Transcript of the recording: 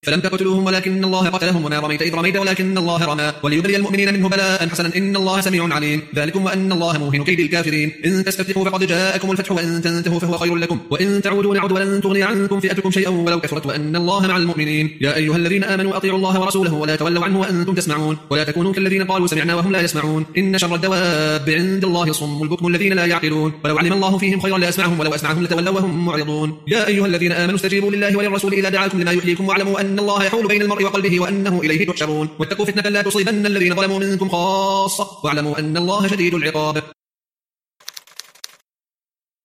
فلم تقتلوهم ولكن الله قتلهم وما رميت إذ رميت ولكن الله رمى وليبلي المؤمنين منه بلاء حسنا إن الله سميع عليم. ذلكم وأن الله موهن كيد الكافرين. إن تستفتحوا فقد جاءكم الفتح وإن تنتهوا فهو خير لكم وإن تعودوا نعد ولن تغني عنكم فئتكم شيئا ولو كثرت وأن الله مع المؤمنين. يا أيها الذين آمنوا أطيعوا الله ورسوله ولا تولوا عنه وأنتم تسمعون ولا تكونوا كالذين قالوا سمعنا وهم لا يسمعون. إن شر الدواب عند الله الصم البكم الذين لا يعقلون ولو علم الله فيهم خيرا لأسمعهم ولو أسمعهم لتولوا وهم معرضون. يا أيها الذين آمنوا استجيبوا لله وللرسول إذا دعاكم لما يحييكم واعلموا أن الله يحول بين المرء وقلبه وأنه إليه تحشرون. واتقوا فتنة لا تصيبن الذين ظلموا منكم خاصة واعلموا أن الله شديد العقاب.